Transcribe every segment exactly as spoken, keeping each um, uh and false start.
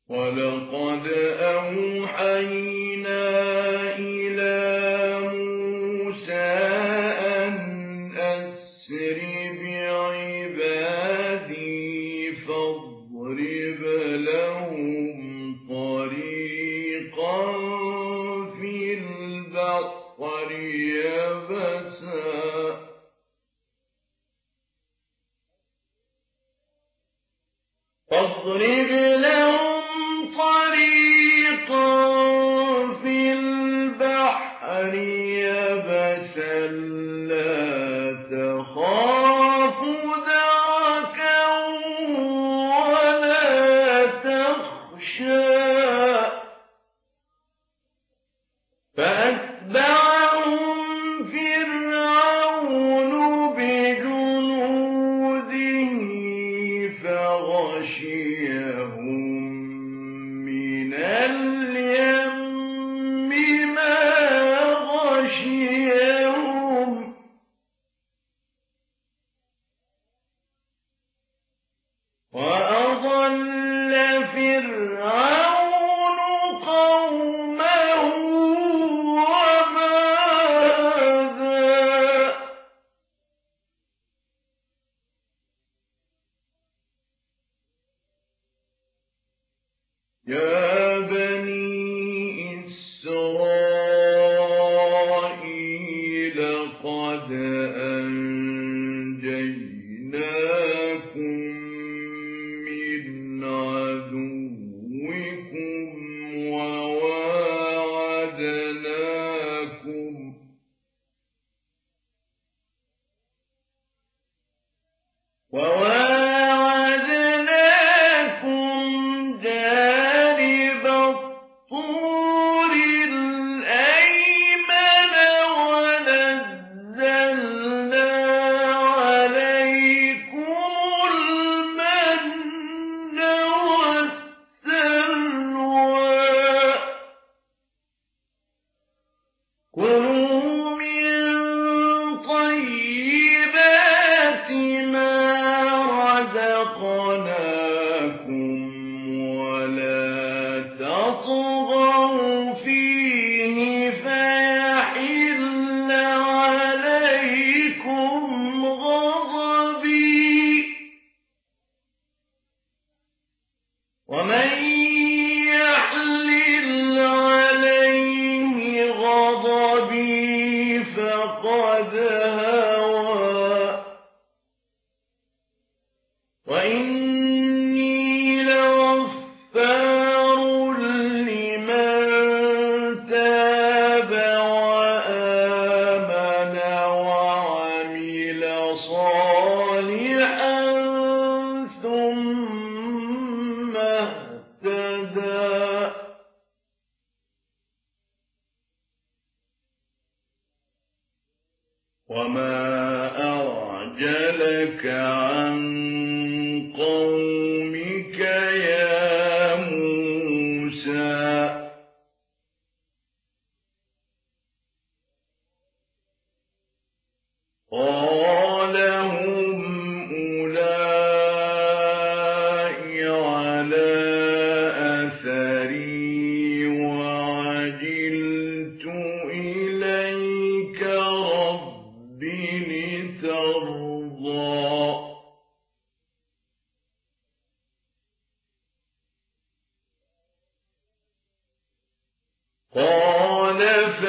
ولقد أوحينا إلى موسى أن أسر بعبادي فاضرب لهم طريقا في البحر يبسا فاضرب لهم طريقا في البحر يبسا لا تخاف دركا ولا تخشى فأتبعهم فرعون بجنوده فغشيهم من اليم ما غشيهم وأضل فرعون قومه وما هدى يا بني إسرائيل قد أنجيناكم من عدوكم وواعدناكم وواعدناكم جانب الطور الأيمن ونزلنا عليكم المن والسلوى كلوا من طيبات ما رزقناكم ولا تطغوا فيه فيحل عليكم غضبي ومن يحلل عليه غضبي فقد هوى وإني لغفار لمن تاب وآمن وعمل صالحا ثم اهتدى وما أعجلك عن قومك يا موسى قال هم أولئك على أثري وعجلت إليك رب لترضى قال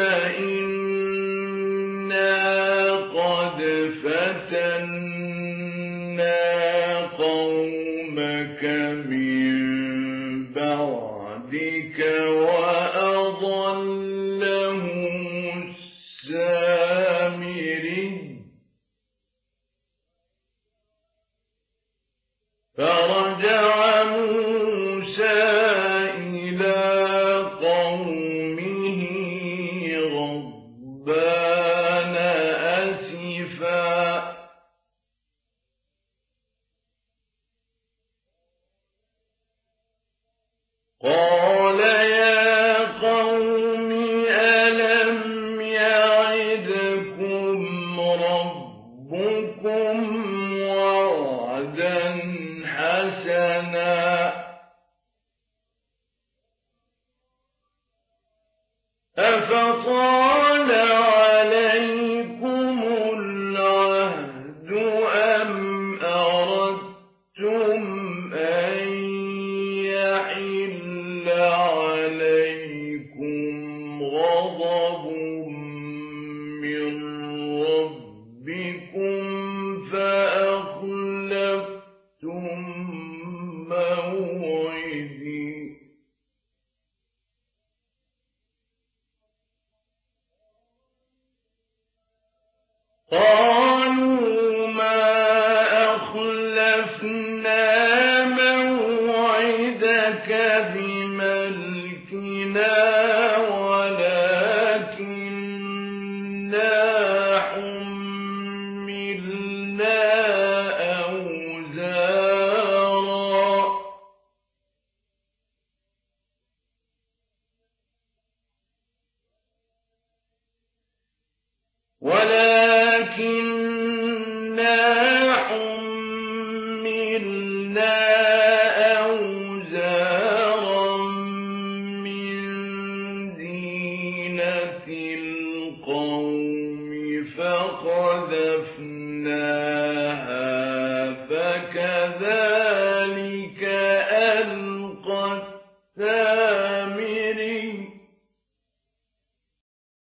فإنا قد فتنا قومك من بعدك وأضلهم السامري فرجع موسى إلى قومه غضبان أسفا قال يا قوم ألم يعدكم ربكم وعدا حسنا ولا